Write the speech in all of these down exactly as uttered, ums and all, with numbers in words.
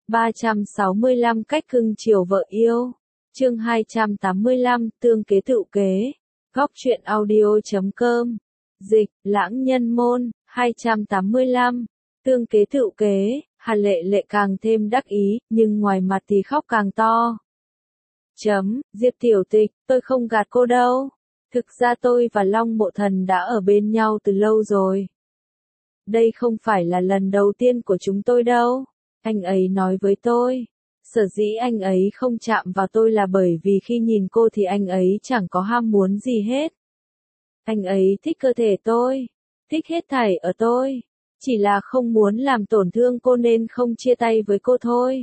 ba trăm sáu mươi lăm cách cưng chiều vợ yêu. Chương hai trăm tám mươi lăm, tương kế tựu kế. Góc truyện audio chấm com. Dịch, lãng nhân môn, hai trăm tám mươi lăm. Tương kế tựu kế, Hà Lệ Lệ càng thêm đắc ý, nhưng ngoài mặt thì khóc càng to. Chấm, Diệp Tiểu Tịch, tôi không gạt cô đâu. Thực ra tôi và Long Mộ Thần đã ở bên nhau từ lâu rồi. Đây không phải là lần đầu tiên của chúng tôi đâu. Anh ấy nói với tôi. Sở dĩ anh ấy không chạm vào tôi là bởi vì khi nhìn cô thì anh ấy chẳng có ham muốn gì hết. Anh ấy thích cơ thể tôi. Thích hết thảy ở tôi. Chỉ là không muốn làm tổn thương cô nên không chia tay với cô thôi.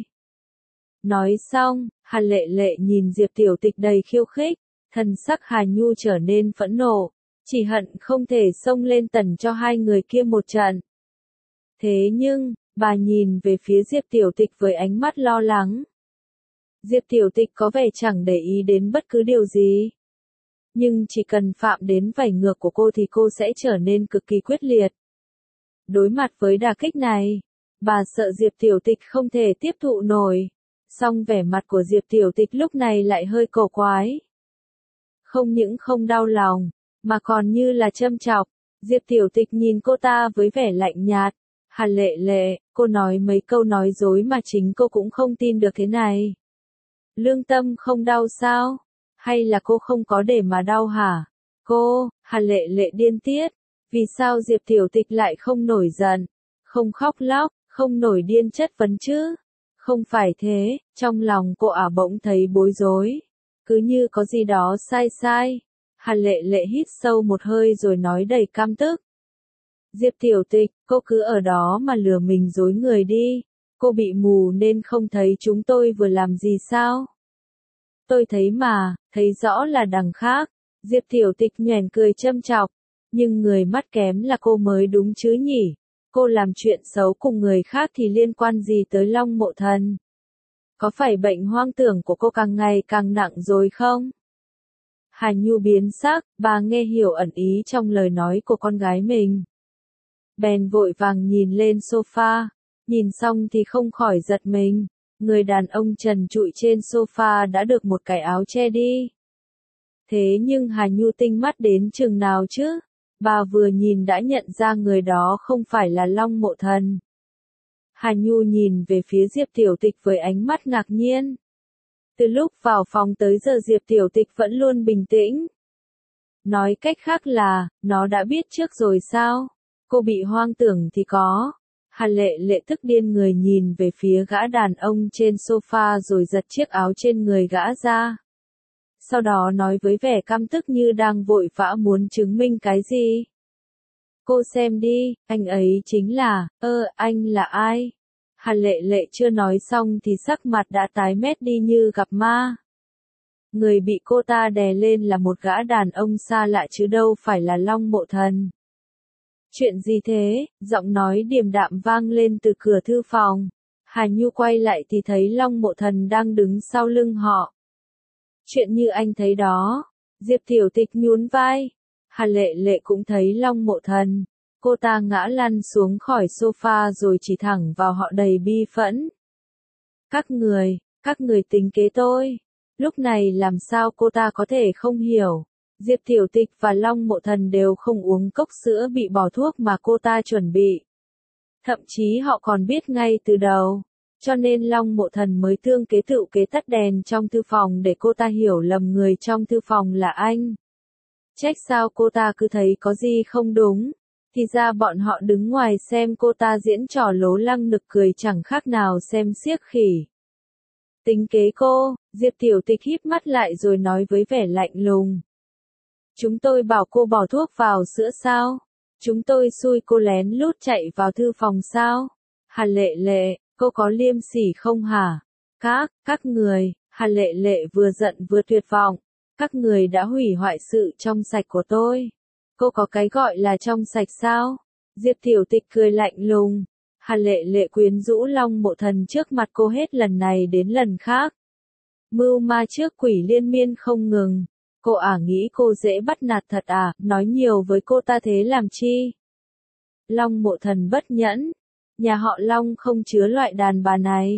Nói xong, Hà Lệ Lệ nhìn Diệp Tiểu Tịch đầy khiêu khích. Thần sắc Hà Nhu trở nên phẫn nộ. Chỉ hận không thể xông lên tần cho hai người kia một trận. Thế nhưng, bà nhìn về phía Diệp Tiểu Tịch với ánh mắt lo lắng. Diệp Tiểu Tịch có vẻ chẳng để ý đến bất cứ điều gì. Nhưng chỉ cần phạm đến vảy ngược của cô thì cô sẽ trở nên cực kỳ quyết liệt. Đối mặt với đả kích này, bà sợ Diệp Tiểu Tịch không thể tiếp thụ nổi. Song vẻ mặt của Diệp Tiểu Tịch lúc này lại hơi cổ quái. Không những không đau lòng, mà còn như là châm chọc. Diệp Tiểu Tịch nhìn cô ta với vẻ lạnh nhạt. Hà Lệ Lệ, cô nói mấy câu nói dối mà chính cô cũng không tin được thế này. Lương tâm không đau sao? Hay là cô không có để mà đau hả? Cô, Hà Lệ Lệ điên tiết. Vì sao Diệp Tiểu Tịch lại không nổi giận, không khóc lóc, không nổi điên chất vấn chứ? Không phải thế, trong lòng cô ả bỗng thấy bối rối. Cứ như có gì đó sai sai. Hà Lệ Lệ hít sâu một hơi rồi nói đầy căm tức. Diệp Tiểu Tịch, cô cứ ở đó mà lừa mình dối người đi. Cô bị mù nên không thấy chúng tôi vừa làm gì sao? Tôi thấy mà, thấy rõ là đằng khác. Diệp Tiểu Tịch nhoẻn cười châm chọc. Nhưng người mắt kém là cô mới đúng chứ nhỉ? Cô làm chuyện xấu cùng người khác thì liên quan gì tới Long Mộ Thần? Có phải bệnh hoang tưởng của cô càng ngày càng nặng rồi không? Hà Nhu biến sắc, bà nghe hiểu ẩn ý trong lời nói của con gái mình. Bèn vội vàng nhìn lên sofa, nhìn xong thì không khỏi giật mình. Người đàn ông trần trụi trên sofa đã được một cái áo che đi. Thế nhưng Hà Nhu tinh mắt đến chừng nào chứ? Bà vừa nhìn đã nhận ra người đó không phải là Long Mộ Thần. Hà Nhu nhìn về phía Diệp Tiểu Tịch với ánh mắt ngạc nhiên. Từ lúc vào phòng tới giờ Diệp Tiểu Tịch vẫn luôn bình tĩnh. Nói cách khác là, nó đã biết trước rồi sao? Cô bị hoang tưởng thì có. Hà Lệ Lệ tức điên người nhìn về phía gã đàn ông trên sofa rồi giật chiếc áo trên người gã ra. Sau đó nói với vẻ căm tức như đang vội vã muốn chứng minh cái gì. Cô xem đi, anh ấy chính là, ơ, anh là ai? Hà Lệ Lệ chưa nói xong thì sắc mặt đã tái mét đi như gặp ma. Người bị cô ta đè lên là một gã đàn ông xa lạ chứ đâu phải là Long Mộ Thần. Chuyện gì thế? Giọng nói điềm đạm vang lên từ cửa thư phòng. Hà Nhu quay lại thì thấy Long Mộ Thần đang đứng sau lưng họ. Chuyện như anh thấy đó. Diệp Tiểu Tịch nhún vai. Hà Lệ Lệ cũng thấy Long Mộ Thần. Cô ta ngã lăn xuống khỏi sofa rồi chỉ thẳng vào họ đầy bi phẫn. Các người, các người tính kế tôi. Lúc này làm sao cô ta có thể không hiểu. Diệp Tiểu Tịch và Long Mộ Thần đều không uống cốc sữa bị bỏ thuốc mà cô ta chuẩn bị. Thậm chí họ còn biết ngay từ đầu. Cho nên Long Mộ Thần mới tương kế tựu kế tắt đèn trong thư phòng để cô ta hiểu lầm người trong thư phòng là anh. Trách sao cô ta cứ thấy có gì không đúng. Thì ra bọn họ đứng ngoài xem cô ta diễn trò lố lăng nực cười chẳng khác nào xem xiếc khỉ. Tính kế cô, Diệp Tiểu Tịch híp mắt lại rồi nói với vẻ lạnh lùng. Chúng tôi bảo cô bỏ thuốc vào sữa sao? Chúng tôi xui cô lén lút chạy vào thư phòng sao? Hà Lệ Lệ, cô có liêm sỉ không hả? Các, các người, Hà Lệ Lệ vừa giận vừa tuyệt vọng. Các người đã hủy hoại sự trong sạch của tôi. Cô có cái gọi là trong sạch sao? Diệp Tiểu Tịch cười lạnh lùng. Hà Lệ Lệ quyến rũ Long Mộ Thần trước mặt cô hết lần này đến lần khác. Mưu ma trước quỷ liên miên không ngừng. Cô ả nghĩ cô dễ bắt nạt thật à, nói nhiều với cô ta thế làm chi? Long Mộ Thần bất nhẫn. Nhà họ Long không chứa loại đàn bà này.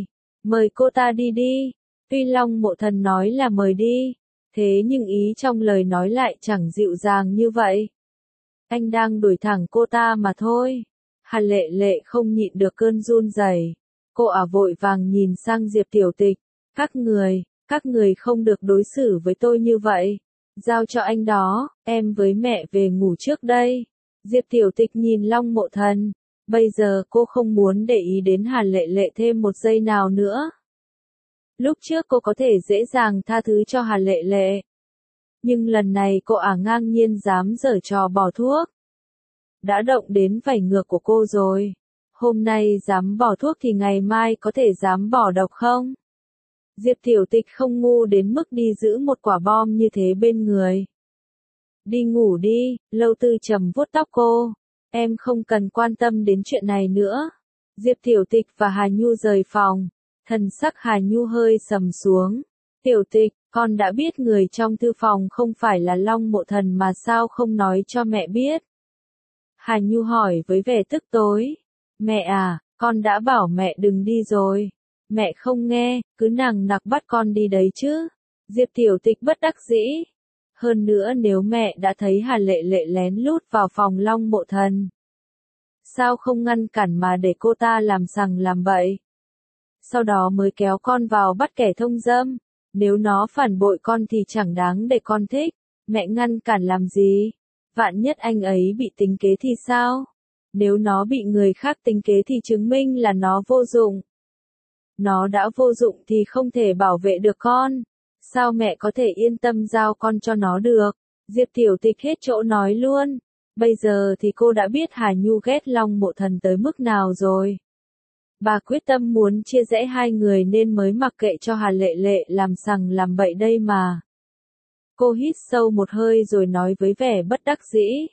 Mời cô ta đi đi. Tuy Long Mộ Thần nói là mời đi, thế nhưng ý trong lời nói lại chẳng dịu dàng như vậy. Anh đang đuổi thẳng cô ta mà thôi. Hà Lệ Lệ không nhịn được cơn run rẩy. Cô ả vội vàng nhìn sang Diệp Tiểu Tịch. Các người, các người không được đối xử với tôi như vậy. Giao cho anh đó, em với mẹ về ngủ trước đây. Diệp Tiểu Tịch nhìn Long Mộ Thần. Bây giờ cô không muốn để ý đến Hà Lệ Lệ thêm một giây nào nữa. Lúc trước cô có thể dễ dàng tha thứ cho Hà Lệ Lệ. Nhưng lần này cô ả ngang nhiên dám giở trò bỏ thuốc. Đã động đến vảy ngược của cô rồi. Hôm nay dám bỏ thuốc thì ngày mai có thể dám bỏ độc không? Diệp Tiểu Tịch không ngu đến mức đi giữ một quả bom như thế bên người. Đi ngủ đi, Lâu Tư Trầm vuốt tóc cô. Em không cần quan tâm đến chuyện này nữa. Diệp Tiểu Tịch và Hà Nhu rời phòng. Thần sắc Hà Nhu hơi sầm xuống. Tiểu Tịch, con đã biết người trong thư phòng không phải là Long Mộ Thần mà sao không nói cho mẹ biết? Hà Nhu hỏi với vẻ tức tối. Mẹ à, con đã bảo mẹ đừng đi rồi. Mẹ không nghe, cứ nằng nặc bắt con đi đấy chứ. Diệp Tiểu Tịch bất đắc dĩ. Hơn nữa nếu mẹ đã thấy Hà Lệ Lệ lén lút vào phòng Long Mộ Thần, sao không ngăn cản mà để cô ta làm sằng làm bậy? Sau đó mới kéo con vào bắt kẻ thông dâm. Nếu nó phản bội con thì chẳng đáng để con thích. Mẹ ngăn cản làm gì? Vạn nhất anh ấy bị tính kế thì sao? Nếu nó bị người khác tính kế thì chứng minh là nó vô dụng. Nó đã vô dụng thì không thể bảo vệ được con. Sao mẹ có thể yên tâm giao con cho nó được? Diệp Tiểu Tịch hết chỗ nói luôn. Bây giờ thì cô đã biết Hà Nhu ghét Long Mộ Thần tới mức nào rồi. Bà quyết tâm muốn chia rẽ hai người nên mới mặc kệ cho Hà Lệ Lệ làm sằng làm bậy đây mà. Cô hít sâu một hơi rồi nói với vẻ bất đắc dĩ.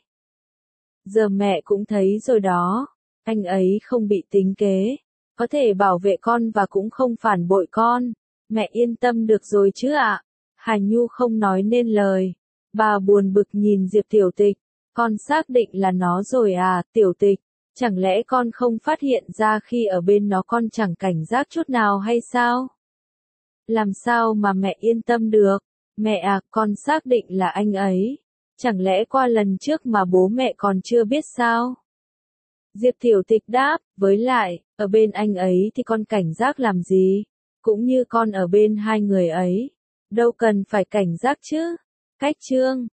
Giờ mẹ cũng thấy rồi đó. Anh ấy không bị tính kế. Có thể bảo vệ con và cũng không phản bội con. Mẹ yên tâm được rồi chứ ạ. Hà Nhu không nói nên lời. Bà buồn bực nhìn Diệp Tiểu Tịch. Con xác định là nó rồi à, Tiểu Tịch. Chẳng lẽ con không phát hiện ra khi ở bên nó con chẳng cảnh giác chút nào hay sao? Làm sao mà mẹ yên tâm được? Mẹ à, con xác định là anh ấy. Chẳng lẽ qua lần trước mà bố mẹ còn chưa biết sao? Diệp Tiểu Tịch đáp, với lại, ở bên anh ấy thì con cảnh giác làm gì? Cũng như con ở bên hai người ấy. Đâu cần phải cảnh giác chứ? Cách chương